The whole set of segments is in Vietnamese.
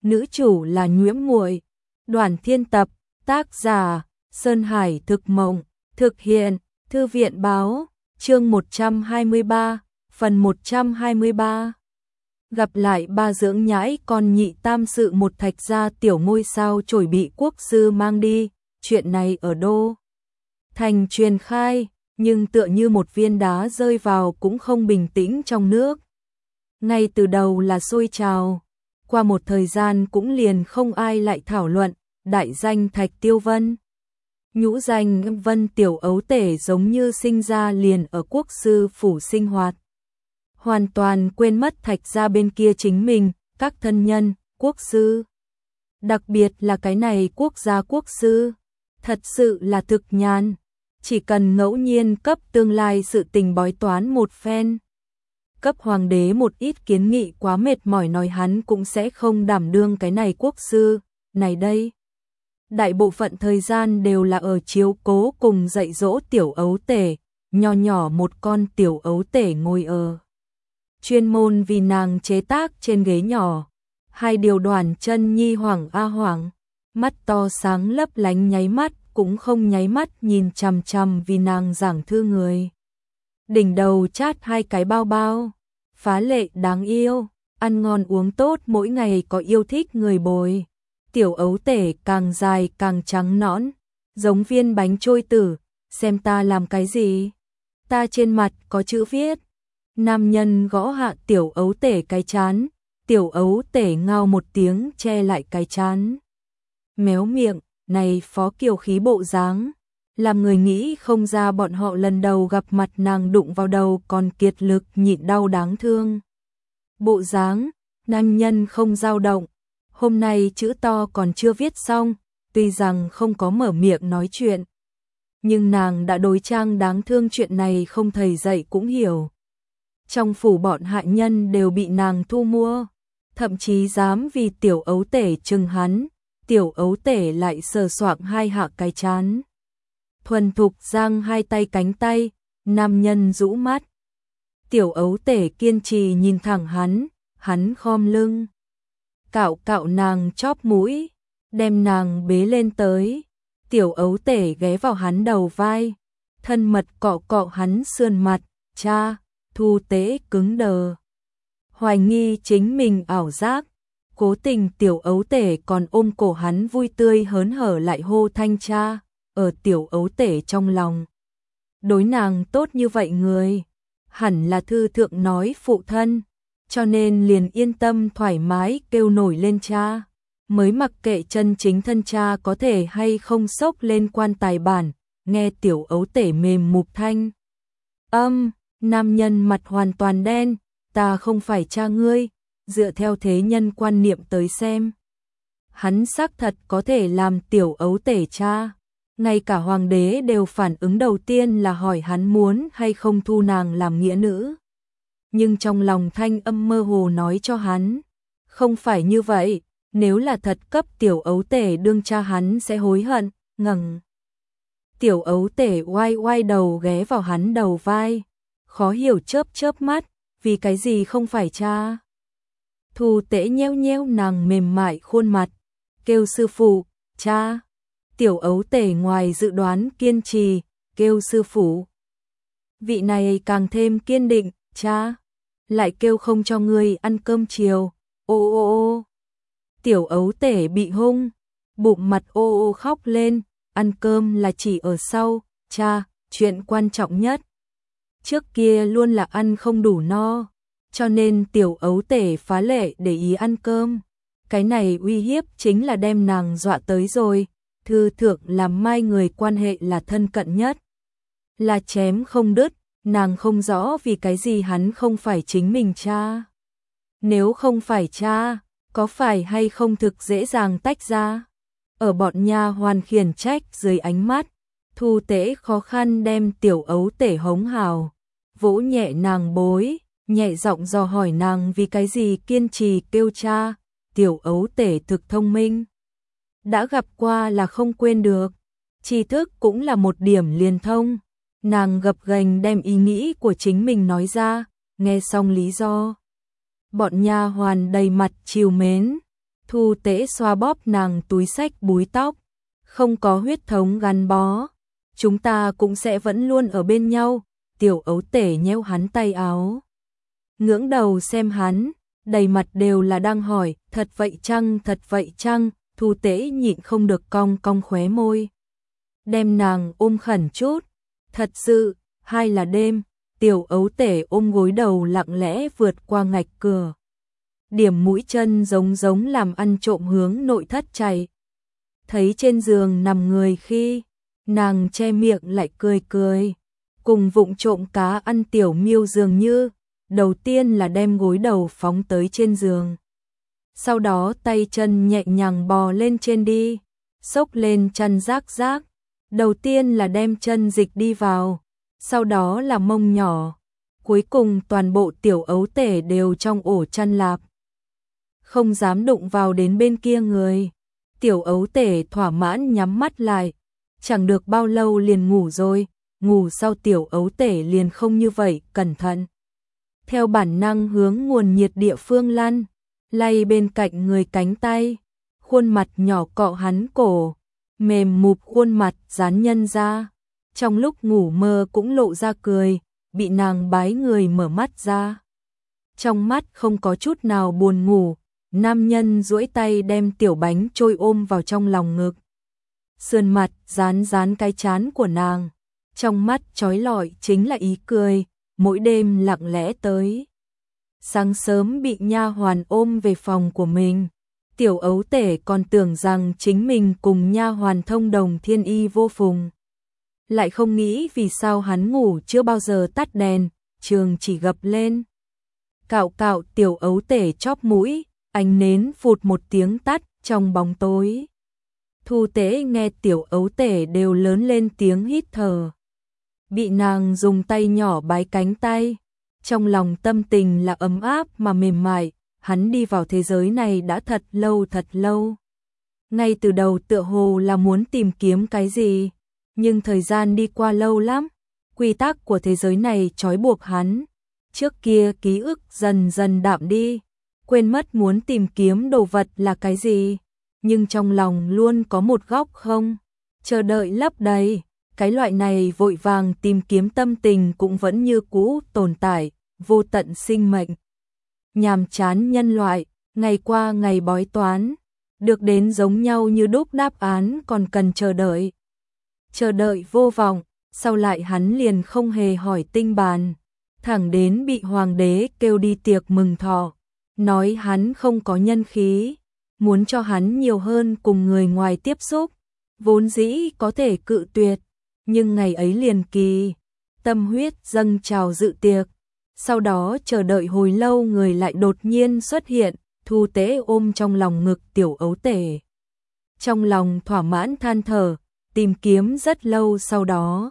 nữ chủ là Nhuễm Muội. Đoàn Thiên Tập, tác giả Sơn Hải Thực Mộng, thực hiện Thư viện Báo, chương 123, phần 123. Gặp lại ba dưỡng nhãi con nhị tam sự một thạch gia tiểu ngôi sao chổi bị quốc sư mang đi, chuyện này ở Đô Thành truyền khai, nhưng tựa như một viên đá rơi vào cũng không bình tĩnh trong nước. Ngay từ đầu là sôi trào, qua một thời gian cũng liền không ai lại thảo luận, đại danh Thạch Tiêu Vân. Nhũ danh Vân Tiểu Ấu Tể giống như sinh ra liền ở quốc sư phủ sinh hoạt. Hoàn toàn quên mất Thạch gia bên kia chính mình, các thân nhân, quốc sư. Đặc biệt là cái này quốc gia quốc sư, thật sự là thực nhàn, chỉ cần ngẫu nhiên cấp tương lai sự tình bói toán một phen. Cấp hoàng đế một ít kiến nghị quá mệt mỏi nói hắn cũng sẽ không đảm đương cái này quốc sư, này đây. Đại bộ phận thời gian đều là ở chiếu cố cùng dạy dỗ tiểu ấu tể, nho nhỏ một con tiểu ấu tể ngồi ở. Chuyên môn vì nàng chế tác trên ghế nhỏ, hai điều đoàn chân nhi hoảng a hoảng, mắt to sáng lấp lánh nháy mắt cũng không nháy mắt nhìn chằm chằm vì nàng giảng thư người. Đỉnh đầu chát hai cái bao bao, phá lệ đáng yêu, ăn ngon uống tốt mỗi ngày có yêu thích người bồi. Tiểu ấu tể càng dài càng trắng nõn, giống viên bánh trôi tử, xem ta làm cái gì? Ta trên mặt có chữ viết. Nam nhân gõ hạ tiểu ấu tể cái chán, tiểu ấu tể ngao một tiếng che lại cái chán. Méo miệng, này phó kiều khí bộ dáng, làm người nghĩ không ra bọn họ lần đầu gặp mặt nàng đụng vào đầu còn kiệt lực nhịn đau đáng thương. Bộ dáng, nam nhân không dao động, hôm nay chữ to còn chưa viết xong, tuy rằng không có mở miệng nói chuyện. Nhưng nàng đã đối trang đáng thương chuyện này không thầy dạy cũng hiểu. Trong phủ bọn hạ nhân đều bị nàng thu mua, thậm chí dám vì tiểu ấu tể chừng hắn, tiểu ấu tể lại sờ soạng hai hạ cái chán. Thuần thục giang hai tay cánh tay, nam nhân rũ mắt. Tiểu ấu tể kiên trì nhìn thẳng hắn khom lưng. Cạo cạo nàng chóp mũi, đem nàng bế lên tới. Tiểu ấu tể ghé vào hắn đầu vai, thân mật cọ cọ hắn sườn mặt, cha, Thu Tế cứng đờ. Hoài nghi chính mình ảo giác, cố tình tiểu ấu tể còn ôm cổ hắn vui tươi hớn hở lại hô thanh cha, ở tiểu ấu tể trong lòng. Đối nàng tốt như vậy người, hẳn là thư thượng nói phụ thân, cho nên liền yên tâm thoải mái kêu nổi lên cha, mới mặc kệ chân chính thân cha có thể hay không sốc lên quan tài bản, nghe tiểu ấu tể mềm mụp thanh. Nam nhân mặt hoàn toàn đen, ta không phải cha ngươi, dựa theo thế nhân quan niệm tới xem. Hắn xác thật có thể làm tiểu ấu tể cha, ngay cả hoàng đế đều phản ứng đầu tiên là hỏi hắn muốn hay không thu nàng làm nghĩa nữ. Nhưng trong lòng thanh âm mơ hồ nói cho hắn, không phải như vậy, nếu là thật cấp tiểu ấu tể đương cha hắn sẽ hối hận, ngẩng. Tiểu ấu tể oai oai đầu ghé vào hắn đầu vai, khó hiểu chớp chớp mắt, vì cái gì không phải cha. Thu Tế nheo nheo nàng mềm mại khuôn mặt, kêu sư phụ, cha. Tiểu ấu tể ngoài dự đoán kiên trì, kêu sư phụ. Vị này càng thêm kiên định, cha. Lại kêu không cho ngươi ăn cơm chiều, ô ô ô. Tiểu ấu tể bị hung, bụng mặt ô ô khóc lên, ăn cơm là chỉ ở sau, cha, chuyện quan trọng nhất. Trước kia luôn là ăn không đủ no, cho nên tiểu ấu tể phá lệ để ý ăn cơm. Cái này uy hiếp chính là đem nàng dọa tới rồi, thư thượng làm mai người quan hệ là thân cận nhất. Là chém không đứt, nàng không rõ vì cái gì hắn không phải chính mình cha. Nếu không phải cha, có phải hay không thực dễ dàng tách ra. Ở bọn nha hoàn khiển trách dưới ánh mắt, Thu Tế khó khăn đem tiểu ấu tể hống hào, vỗ nhẹ nàng bối, nhẹ giọng dò hỏi nàng vì cái gì kiên trì kêu cha. Tiểu ấu tể thực thông minh, đã gặp qua là không quên được, tri thức cũng là một điểm liền thông. Nàng gập ghềnh đem ý nghĩ của chính mình nói ra, nghe xong lý do. Bọn nha hoàn đầy mặt trìu mến, Thu Tế xoa bóp nàng túi xách búi tóc, không có huyết thống gắn bó, chúng ta cũng sẽ vẫn luôn ở bên nhau. Tiểu Ấu Tể nhéo hắn tay áo, ngưỡng đầu xem hắn, đầy mặt đều là đang hỏi, thật vậy chăng, thật vậy chăng? Thu Tế nhịn không được cong cong khóe môi, đem nàng ôm khẩn chút. Thật sự, hay là đêm? Tiểu Ấu Tể ôm gối đầu lặng lẽ vượt qua ngạch cửa, điểm mũi chân giống giống làm ăn trộm hướng nội thất chạy. Thấy trên giường nằm người khi, nàng che miệng lại cười cười, cùng vụng trộm cá ăn tiểu miêu dường như. Đầu tiên là đem gối đầu phóng tới trên giường, sau đó tay chân nhẹ nhàng bò lên trên đi, xốc lên chăn rác rác. Đầu tiên là đem chân dịch đi vào, sau đó là mông nhỏ, cuối cùng toàn bộ Tiểu Ấu Tể đều trong ổ chăn lạp, không dám đụng vào đến bên kia người. Tiểu Ấu Tể thỏa mãn nhắm mắt lại, chẳng được bao lâu liền ngủ rồi. Ngủ sau Tiểu Ấu Tể liền không như vậy cẩn thận, theo bản năng hướng nguồn nhiệt địa phương lăn, lay bên cạnh người cánh tay, khuôn mặt nhỏ cọ hắn cổ, mềm mụp khuôn mặt dán nhân ra. Trong lúc ngủ mơ cũng lộ ra cười, bị nàng bái người mở mắt ra, trong mắt không có chút nào buồn ngủ. Nam nhân duỗi tay đem Tiểu Bánh Trôi ôm vào trong lòng ngực, sườn mặt dán dán cái trán của nàng, trong mắt chói lọi chính là ý cười. Mỗi đêm lặng lẽ tới, sáng sớm bị nha hoàn ôm về phòng của mình, Tiểu Ấu Tể còn tưởng rằng chính mình cùng nha hoàn thông đồng thiên y vô phùng, lại không nghĩ vì sao hắn ngủ chưa bao giờ tắt đèn, trường chỉ gập lên. Cạo cạo Tiểu Ấu Tể chóp mũi, ánh nến phụt một tiếng tắt trong bóng tối. Thu Tế nghe Tiểu Ấu Tể đều lớn lên tiếng hít thở, bị nàng dùng tay nhỏ bái cánh tay, trong lòng tâm tình là ấm áp mà mềm mại. Hắn đi vào thế giới này đã thật lâu. Ngay từ đầu tựa hồ là muốn tìm kiếm cái gì, nhưng thời gian đi qua lâu lắm, quy tắc của thế giới này trói buộc hắn. Trước kia ký ức dần dần đạm đi, quên mất muốn tìm kiếm đồ vật là cái gì, nhưng trong lòng luôn có một góc không chờ đợi lấp đầy. Cái loại này vội vàng tìm kiếm tâm tình cũng vẫn như cũ tồn tại, vô tận sinh mệnh. Nhàm chán nhân loại, ngày qua ngày bói toán, được đến giống nhau như đúc đáp án còn cần chờ đợi. Chờ đợi vô vọng, sau lại hắn liền không hề hỏi tinh bàn, thẳng đến bị hoàng đế kêu đi tiệc mừng thọ, nói hắn không có nhân khí, muốn cho hắn nhiều hơn cùng người ngoài tiếp xúc, vốn dĩ có thể cự tuyệt. Nhưng ngày ấy liền kỳ, tâm huyết dâng trào dự tiệc, sau đó chờ đợi hồi lâu người lại đột nhiên xuất hiện. Thu Tế ôm trong lòng ngực Tiểu Ấu Tể, trong lòng thỏa mãn than thở, tìm kiếm rất lâu sau đó,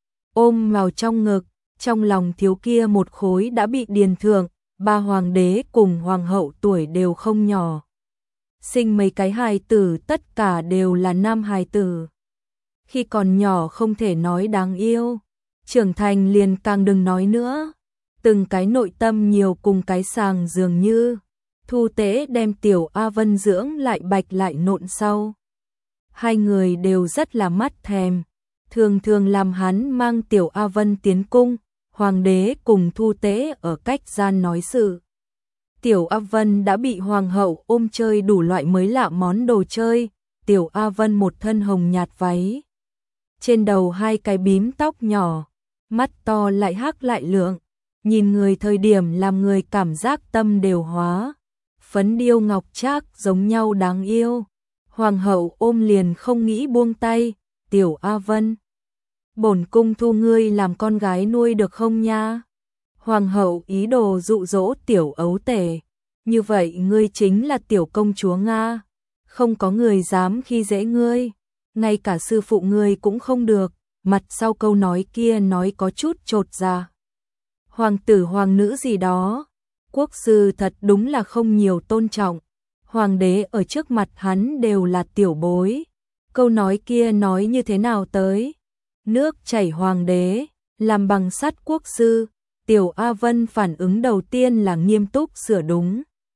ôm vào trong ngực, trong lòng thiếu kia một khối đã bị điền thượng. Ba hoàng đế cùng hoàng hậu tuổi đều không nhỏ, sinh mấy cái hài tử tất cả đều là nam hài tử. Khi còn nhỏ không thể nói đáng yêu, trưởng thành liền càng đừng nói nữa. Từng cái nội tâm nhiều cùng cái sàng dường như. Thu Tế đem Tiểu A Vân dưỡng lại bạch lại nộn sau. Hai người đều rất là mắt thèm, thường thường làm hắn mang Tiểu A Vân tiến cung. Hoàng đế cùng Thu Tế ở cách gian nói sự. Tiểu A Vân đã bị hoàng hậu ôm chơi đủ loại mới lạ món đồ chơi. Tiểu A Vân một thân hồng nhạt váy, trên đầu hai cái bím tóc nhỏ, mắt to lại hắc lại lượng, nhìn người thời điểm làm người cảm giác tâm đều hóa, phấn điêu ngọc trác giống nhau đáng yêu. Hoàng hậu ôm liền không nghĩ buông tay. Tiểu A Vân, bổn cung thu ngươi làm con gái nuôi được không nha? Hoàng hậu ý đồ dụ dỗ Tiểu Ấu Tể, như vậy ngươi chính là tiểu công chúa Nga, không có người dám khi dễ ngươi, ngay cả sư phụ ngươi cũng không được. Mặt sau câu nói kia nói có chút chột dạ. Hoàng tử hoàng nữ gì đó, quốc sư thật đúng là không nhiều tôn trọng. Hoàng đế ở trước mặt hắn đều là tiểu bối. Câu nói kia nói như thế nào tới? Nước chảy hoàng đế, làm bằng sắt quốc sư. Tiểu A Vân phản ứng đầu tiên là nghiêm túc sửa đúng.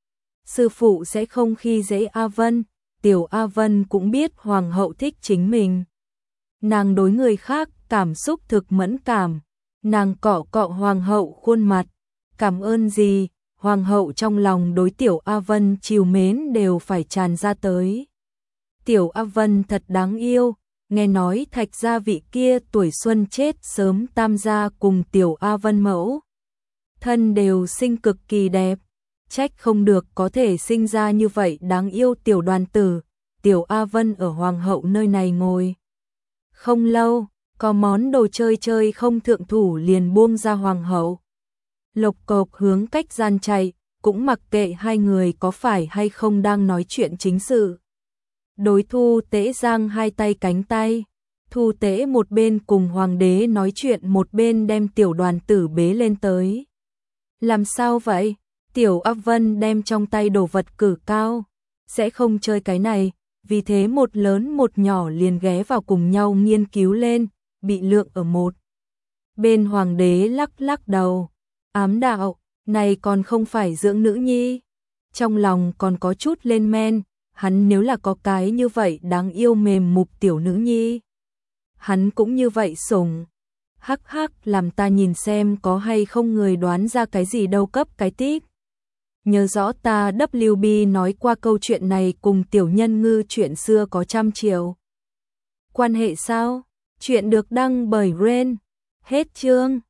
sư phụ sẽ không khi dễ A Vân, Tiểu A Vân cũng biết hoàng hậu thích chính mình. Nàng đối người khác cảm xúc thực mẫn cảm, nàng cọ cọ hoàng hậu khuôn mặt, cảm ơn gì, hoàng hậu trong lòng đối Tiểu A Vân trìu mến đều phải tràn ra tới. Tiểu A Vân thật đáng yêu, nghe nói Thạch gia vị kia tuổi xuân chết sớm tam gia cùng Tiểu A Vân mẫu thân đều sinh cực kỳ đẹp, trách không được có thể sinh ra như vậy đáng yêu tiểu đoàn tử. Tiểu A Vân ở hoàng hậu nơi này ngồi không lâu, có món đồ chơi chơi không thượng thủ liền buông ra hoàng hậu. Lộc cộc hướng cách gian chạy, cũng mặc kệ hai người có phải hay không đang nói chuyện chính sự. Đối Thu Tế giang hai tay cánh tay, Thu Tế một bên cùng hoàng đế nói chuyện một bên đem tiểu đoàn tử bế lên tới. Làm sao vậy? Tiểu A Vân đem trong tay đồ vật cử cao, sẽ không chơi cái này, vì thế một lớn một nhỏ liền ghé vào cùng nhau nghiên cứu lên, bị lượng ở một bên. Hoàng đế lắc lắc đầu, ám đạo, này còn không phải dưỡng nữ nhi. Trong lòng còn có chút lên men, hắn nếu là có cái như vậy đáng yêu mềm mục tiểu nữ nhi, hắn cũng như vậy sủng. Hắc hắc, làm ta nhìn xem có hay không người đoán ra cái gì đâu cấp cái tít. Nhớ rõ ta WB nói qua câu chuyện này cùng tiểu nhân ngư chuyện xưa có trăm triệu quan hệ sao? Chuyện được đăng bởi Ren. Hết chương.